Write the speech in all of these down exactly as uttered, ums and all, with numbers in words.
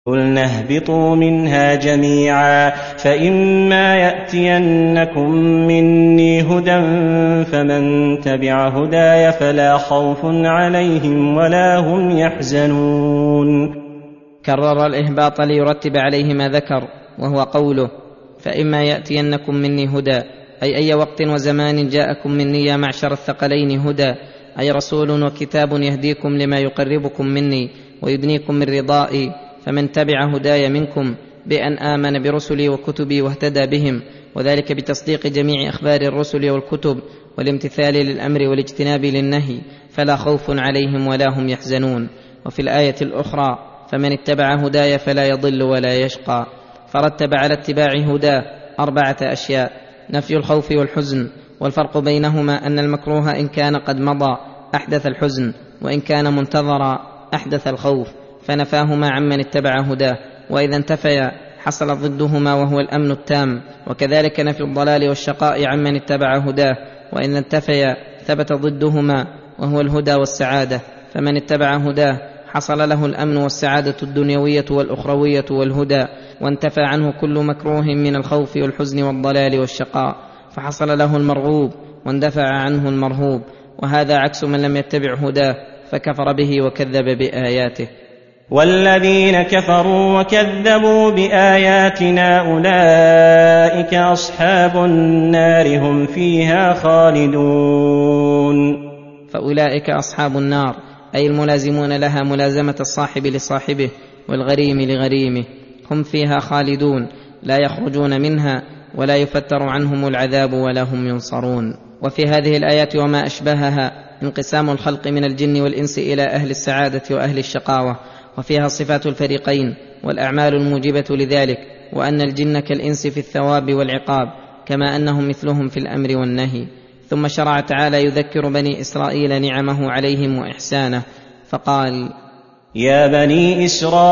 قُلْنَا اهْبِطُوا مِنْهَا جَمِيعًا فَإِمَّا يَأْتِيَنَّكُم مِّنِّي هُدًى فَمَن تَبِعَ هُدَايَ فَلَا خَوْفٌ عَلَيْهِمْ وَلَا هُمْ يَحْزَنُونَ. كرر الإهباط ليرتب عليه ما ذكر، وهو قوله فإما يأتينكم مني هدى، أي أي وقت وزمان جاءكم مني يا معشر الثقلين هدى، أي رسول وكتاب يهديكم لما يقربكم مني ويدنيكم من رضائي. فمن تبع هداي منكم بأن آمن برسلي وكتبي واهتدى بهم، وذلك بتصديق جميع أخبار الرسل والكتب والامتثال للأمر والاجتناب للنهي، فلا خوف عليهم ولا هم يحزنون. وفي الآية الأخرى فمن اتبع هداي فلا يضل ولا يشقى، فرتب على اتباع هداه أربعة أشياء: نفي الخوف والحزن، والفرق بينهما أن المكروه إن كان قد مضى أحدث الحزن، وإن كان منتظرا أحدث الخوف، فنفاهما عمن اتبع هداه، وإذا انتفيا حصل ضدهما وهو الأمن التام. وكذلك نفي الضلال والشقاء عمن اتبع هداه، وإن انتفيا ثبت ضدهما وهو الهدى والسعادة، فمن اتبع هداه حصل له الأمن والسعادة الدنيوية والأخروية والهدى، وانتفى عنه كل مكروه من الخوف والحزن والضلال والشقاء، فحصل له المرغوب واندفع عنه المرهوب. وهذا عكس من لم يتبع هداه فكفر به وكذب بآياته. والذين كفروا وكذبوا بآياتنا أولئك أصحاب النار هم فيها خالدون. فأولئك أصحاب النار أي الملازمون لها ملازمة الصاحب لصاحبه والغريم لغريمه، هم فيها خالدون لا يخرجون منها ولا يفتر عنهم العذاب ولا هم ينصرون. وفي هذه الآيات وما أشبهها انقسام الخلق من الجن والإنس إلى أهل السعادة وأهل الشقاوة، وفيها صفات الفريقين والأعمال الموجبة لذلك، وأن الجن كالإنس في الثواب والعقاب كما أنهم مثلهم في الأمر والنهي. ثم شرع تعالى يذكر بني إسرائيل نعمه عليهم وإحسانه، فقال: يا بني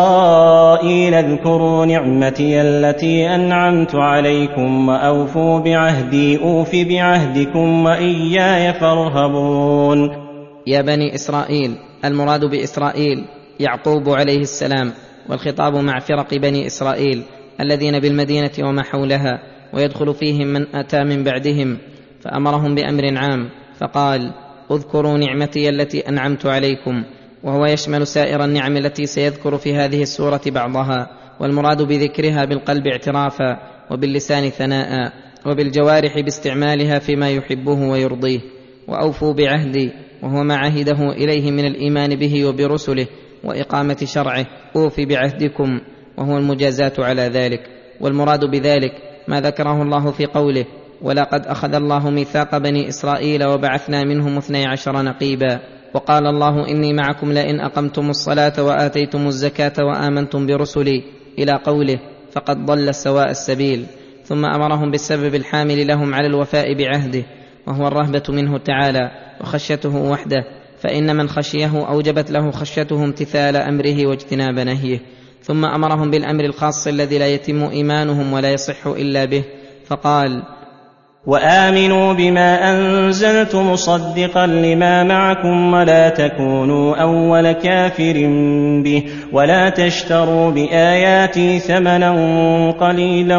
إسرائيل اذكروا نعمتي التي أنعمت عليكم وأوفوا بعهدي أوف بعهدكم وإياي فارهبون. يا بني إسرائيل، المراد بإسرائيل يعقوب عليه السلام، والخطاب مع فرق بني إسرائيل الذين بالمدينة وما حولها، ويدخل فيهم من أتى من بعدهم، فأمرهم بأمر عام فقال: اذكروا نعمتي التي أنعمت عليكم، وهو يشمل سائر النعم التي سيذكر في هذه السورة بعضها، والمراد بذكرها بالقلب اعترافا، وباللسان ثناء، وبالجوارح باستعمالها فيما يحبه ويرضيه. وأوفوا بعهدي، وهو ما عهده إليه من الإيمان به وبرسله وإقامة شرعه، أوف بعهدكم، وهو المجازاة على ذلك. والمراد بذلك ما ذكره الله في قوله: ولقد أخذ الله ميثاق بني إسرائيل وبعثنا منهم اثني عشر نقيبا، وقال الله: إني معكم لئن أقمتم الصلاة وآتيتم الزكاة وآمنتم برسلي، إلى قوله: فقد ضل سواء السبيل. ثم أمرهم بالسبب الحامل لهم على الوفاء بعهده، وهو الرهبة منه تعالى وخشيته وحده، فإن من خشيه أوجبت له خشيته امتثال أمره واجتناب نهيه. ثم أمرهم بالأمر الخاص الذي لا يتم إيمانهم ولا يصح إلا به، فقال: وآمنوا بما أنزلت مصدقا لما معكم ولا تكونوا أول كافر به ولا تشتروا بآياتي ثمنا قليلا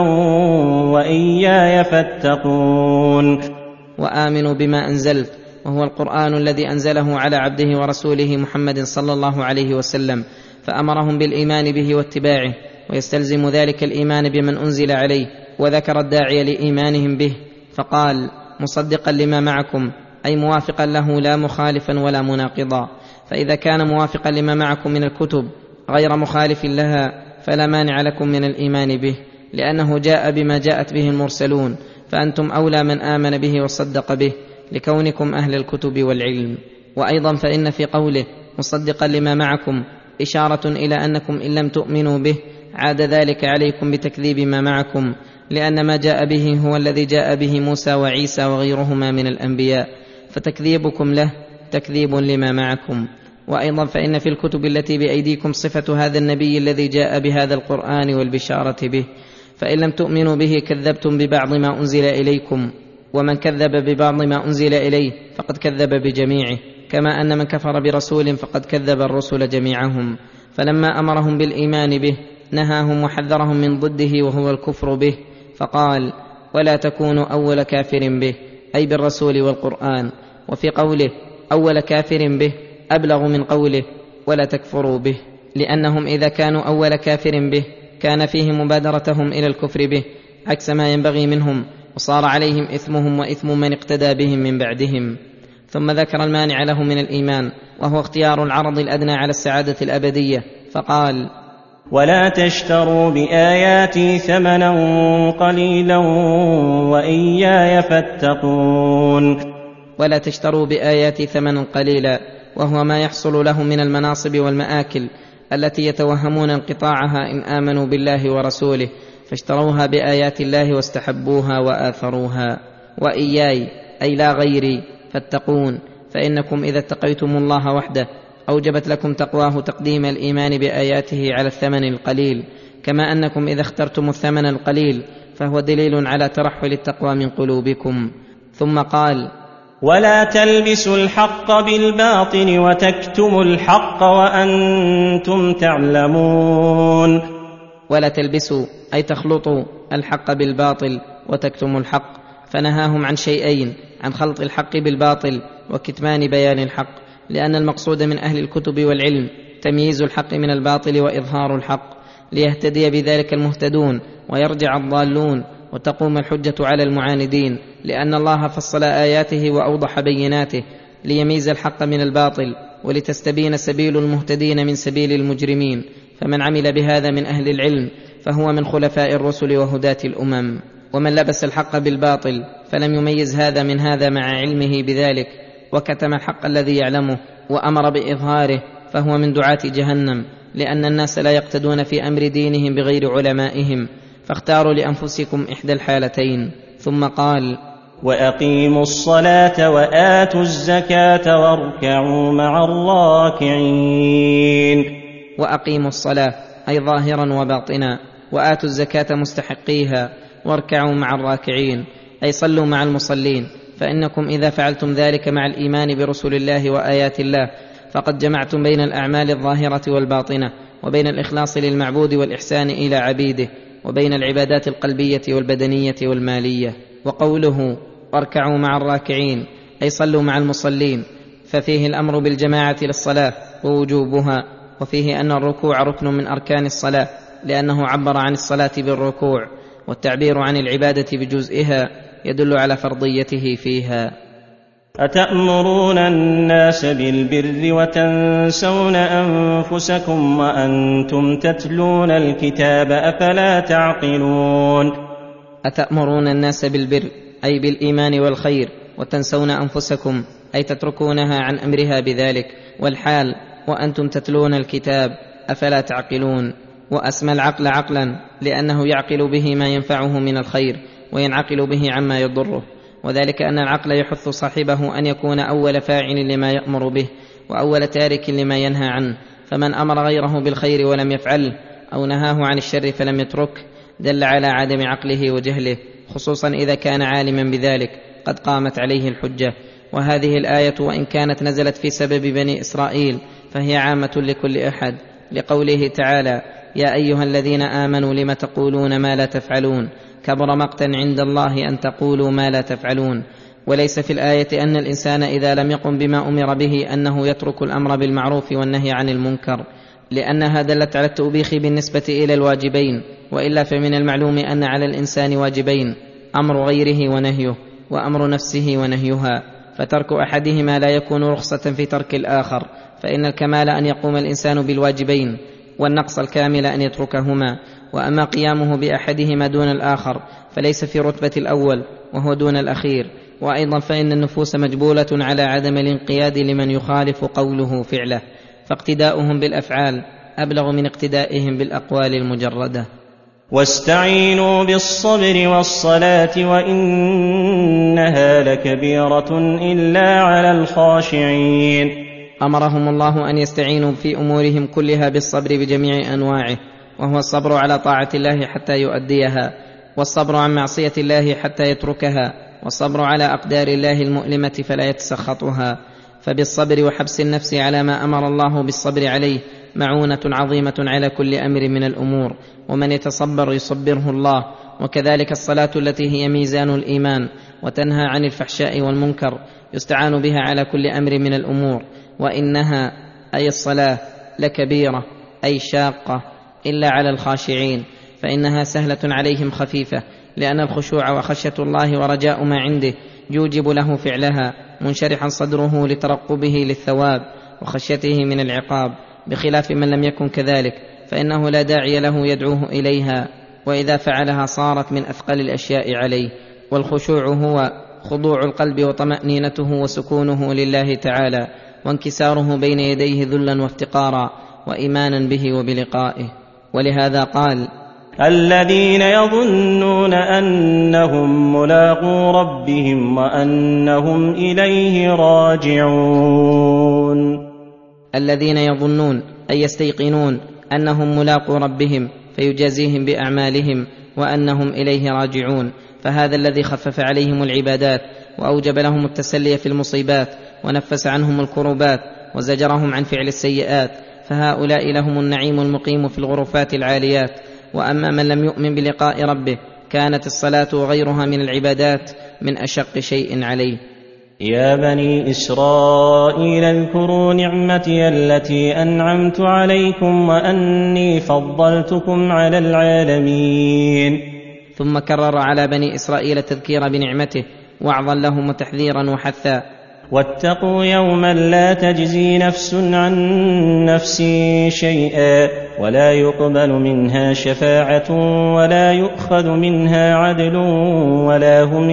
وإياي فاتقون. وآمنوا بما أنزلت، وهو القرآن الذي أنزله على عبده ورسوله محمد صلى الله عليه وسلم، فأمرهم بالإيمان به واتباعه، ويستلزم ذلك الإيمان بمن أنزل عليه، وذكر الداعي لإيمانهم به فقال: مصدقا لما معكم، أي موافقا له لا مخالفا ولا مناقضا. فإذا كان موافقا لما معكم من الكتب غير مخالف لها فلا مانع لكم من الإيمان به، لأنه جاء بما جاءت به المرسلون، فأنتم أولى من آمن به وصدق به لكونكم أهل الكتب والعلم. وأيضا فإن في قوله مصدقا لما معكم إشارة إلى أنكم إن لم تؤمنوا به عاد ذلك عليكم بتكذيب ما معكم، لأن ما جاء به هو الذي جاء به موسى وعيسى وغيرهما من الأنبياء، فتكذيبكم له تكذيب لما معكم. وأيضا فإن في الكتب التي بأيديكم صفة هذا النبي الذي جاء بهذا القرآن والبشارة به، فإن لم تؤمنوا به كذبتم ببعض ما أنزل إليكم، ومن كذب ببعض ما أنزل إليه فقد كذب بجميعه، كما أن من كفر برسول فقد كذب الرسل جميعهم. فلما أمرهم بالإيمان به نهاهم وحذرهم من ضده وهو الكفر به، فقال: ولا تكونوا أول كافر به، أي بالرسول والقرآن. وفي قوله أول كافر به أبلغ من قوله ولا تكفروا به، لأنهم إذا كانوا أول كافر به كان فيه مبادرتهم إلى الكفر به عكس ما ينبغي منهم، وصار عليهم إثمهم وإثم من اقتدى بهم من بعدهم. ثم ذكر المانع له من الإيمان، وهو اختيار العرض الأدنى على السعادة الأبدية، فقال: ولا تشتروا بآياتي ثمنا قليلا وإياي فاتقون. ولا تشتروا بآياتي ثمنا قليلا، وهو ما يحصل لهم من المناصب والمآكل التي يتوهمون انقطاعها إن آمنوا بالله ورسوله، فاشتروها بآيات الله واستحبوها وآثروها. وإياي أي لا غيري فاتقون، فإنكم إذا اتقيتم الله وحده أوجبت لكم تقواه تقديم الإيمان بآياته على الثمن القليل، كما أنكم إذا اخترتم الثمن القليل فهو دليل على ترحل التقوى من قلوبكم. ثم قال: ولا تلبسوا الحق بالباطل وتكتموا الحق وأنتم تعلمون. ولا تلبسوا أي تخلطوا الحق بالباطل وتكتموا الحق، فنهاهم عن شيئين: عن خلط الحق بالباطل وكتمان بيان الحق، لأن المقصود من أهل الكتب والعلم تمييز الحق من الباطل وإظهار الحق، ليهتدي بذلك المهتدون ويرجع الضالون وتقوم الحجة على المعاندين، لأن الله فصل آياته وأوضح بيناته ليميز الحق من الباطل، ولتستبين سبيل المهتدين من سبيل المجرمين. فمن عمل بهذا من أهل العلم فهو من خلفاء الرسل وهداة الأمم. ومن لبس الحق بالباطل فلم يميز هذا من هذا مع علمه بذلك، وكتم الحق الذي يعلمه وأمر بإظهاره، فهو من دعاة جهنم، لأن الناس لا يقتدون في أمر دينهم بغير علمائهم، فاختاروا لأنفسكم إحدى الحالتين. ثم قال: وأقيموا الصلاة وآتوا الزكاة واركعوا مع الراكعين. وأقيموا الصلاة أي ظاهرا وباطنا، وآتوا الزكاة مستحقيها، واركعوا مع الراكعين أي صلوا مع المصلين، فإنكم إذا فعلتم ذلك مع الإيمان برسل الله وآيات الله فقد جمعتم بين الأعمال الظاهرة والباطنة، وبين الإخلاص للمعبود والإحسان إلى عبيده، وبين العبادات القلبية والبدنية والمالية. وقوله واركعوا مع الراكعين أي صلوا مع المصلين، ففيه الأمر بالجماعة للصلاة ووجوبها، وفيه أن الركوع ركن من أركان الصلاة، لأنه عبر عن الصلاة بالركوع، والتعبير عن العبادة بجزئها يدل على فرضيته فيها. أتأمرون الناس بالبر وتنسون أنفسكم وأنتم تتلون الكتاب أفلا تعقلون. أتأمرون الناس بالبر أي بالإيمان والخير، وتنسون أنفسكم أي تتركونها عن أمرها بذلك، والحال وأنتم تتلون الكتاب أفلا تعقلون. وأسمى العقل عقلا لأنه يعقل به ما ينفعه من الخير وينعقل به عما يضره، وذلك أن العقل يحث صاحبه أن يكون أول فاعل لما يأمر به وأول تارك لما ينهى عنه، فمن أمر غيره بالخير ولم يفعله أو نهاه عن الشر فلم يتركه دل على عدم عقله وجهله، خصوصا إذا كان عالما بذلك قد قامت عليه الحجة. وهذه الآية وإن كانت نزلت في سبب بني إسرائيل فهي عامة لكل أحد، لقوله تعالى: يا أيها الذين آمنوا لم تقولون ما لا تفعلون كبر مقتا عند الله أن تقولوا ما لا تفعلون. وليس في الآية أن الإنسان إذا لم يقم بما أمر به أنه يترك الأمر بالمعروف والنهي عن المنكر، لأنها دلت على التوبيخ بالنسبة إلى الواجبين، وإلا فمن المعلوم أن على الإنسان واجبين: أمر غيره ونهيه، وأمر نفسه ونهيها، فترك أحدهما لا يكون رخصة في ترك الآخر، فإن الكمال أن يقوم الإنسان بالواجبين، والنقص الكامل أن يتركهما. وأما قيامه بأحدهما دون الآخر فليس في رتبة الأول وهو دون الأخير. وأيضا فإن النفوس مجبولة على عدم الانقياد لمن يخالف قوله فعله، فاقتداؤهم بالأفعال أبلغ من اقتدائهم بالأقوال المجردة. واستعينوا بالصبر والصلاة وإنها لكبيرة إلا على الخاشعين. أمرهم الله أن يستعينوا في أمورهم كلها بالصبر بجميع أنواعه، وهو الصبر على طاعة الله حتى يؤديها، والصبر عن معصية الله حتى يتركها، والصبر على أقدار الله المؤلمة فلا يتسخطها. فبالصبر وحبس النفس على ما أمر الله بالصبر عليه معونة عظيمة على كل أمر من الأمور، ومن يتصبر يصبره الله. وكذلك الصلاة التي هي ميزان الإيمان وتنهى عن الفحشاء والمنكر يستعان بها على كل أمر من الأمور. وإنها أي الصلاة لكبيرة أي شاقة إلا على الخاشعين، فإنها سهلة عليهم خفيفة، لأن الخشوع وخشية الله ورجاء ما عنده يوجب له فعلها منشرحا صدره لترقبه للثواب وخشيته من العقاب، بخلاف من لم يكن كذلك فإنه لا داعي له يدعوه إليها، وإذا فعلها صارت من أثقل الأشياء عليه. والخشوع هو خضوع القلب وطمأنينته وسكونه لله تعالى، وانكساره بين يديه ذلا وافتقارا وإيمانا به وبلقائه. ولهذا قال: الذين يظنون أنهم ملاقو ربهم وأنهم إليه راجعون. الذين يظنون أي يستيقنون أنهم ملاقو ربهم فيجازيهم بأعمالهم وأنهم إليه راجعون، فهذا الذي خفف عليهم العبادات وأوجب لهم التسلي في المصيبات ونفس عنهم الكربات وزجرهم عن فعل السيئات، فهؤلاء لهم النعيم المقيم في الغرفات العاليات. وأما من لم يؤمن بلقاء ربه كانت الصلاة وغيرها من العبادات من أشق شيء عليه. يا بني إسرائيل اذكروا نعمتي التي أنعمت عليكم وأني فضلتكم على العالمين. ثم كرر على بني إسرائيل التذكير بنعمته وعظا لهم وتحذيرا وحثا: واتقوا يوما لا تجزي نفس عن نفس شيئا ولا يقبل منها شفاعة ولا يؤخذ منها عدل ولا هم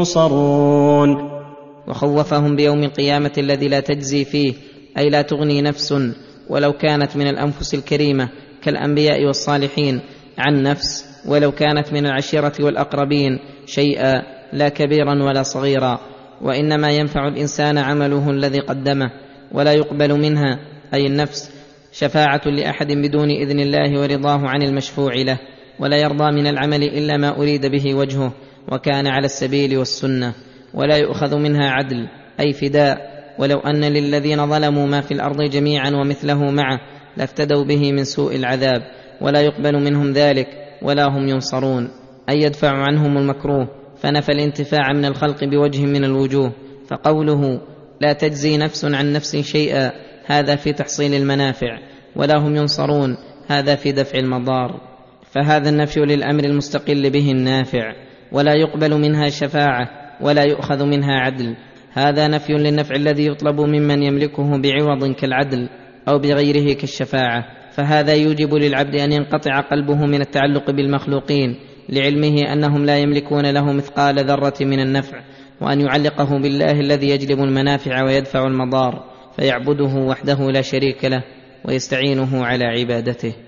ينصرون. وخوفهم بيوم القيامة الذي لا تجزي فيه، أي لا تغني نفس ولو كانت من الأنفس الكريمة كالأنبياء والصالحين عن نفس ولو كانت من العشيرة والأقربين شيئا، لا كبيرا ولا صغيرا، وإنما ينفع الإنسان عمله الذي قدمه، ولا يقبل منها أي النفس شفاعة لأحد بدون إذن الله ورضاه عن المشفوع له، ولا يرضى من العمل إلا ما أريد به وجهه وكان على السبيل والسنة، ولا يؤخذ منها عدل أي فداء، ولو أن للذين ظلموا ما في الأرض جميعا ومثله معه لافتدوا به من سوء العذاب، ولا يقبل منهم ذلك ولا هم ينصرون، أي يدفع عنهم المكروه، فنفى الانتفاع من الخلق بوجه من الوجوه. فقوله لا تجزي نفس عن نفس شيئا هذا في تحصيل المنافع، ولا هم ينصرون هذا في دفع المضار، فهذا النفي للأمر المستقل به النافع، ولا يقبل منها شفاعة ولا يؤخذ منها عدل، هذا نفي للنفع الذي يطلب ممن يملكه بعوض كالعدل أو بغيره كالشفاعة، فهذا يوجب للعبد أن ينقطع قلبه من التعلق بالمخلوقين لعلمه أنهم لا يملكون له مثقال ذرة من النفع، وأن يعلقه بالله الذي يجلب المنافع ويدفع المضار، فيعبده وحده لا شريك له ويستعينه على عبادته.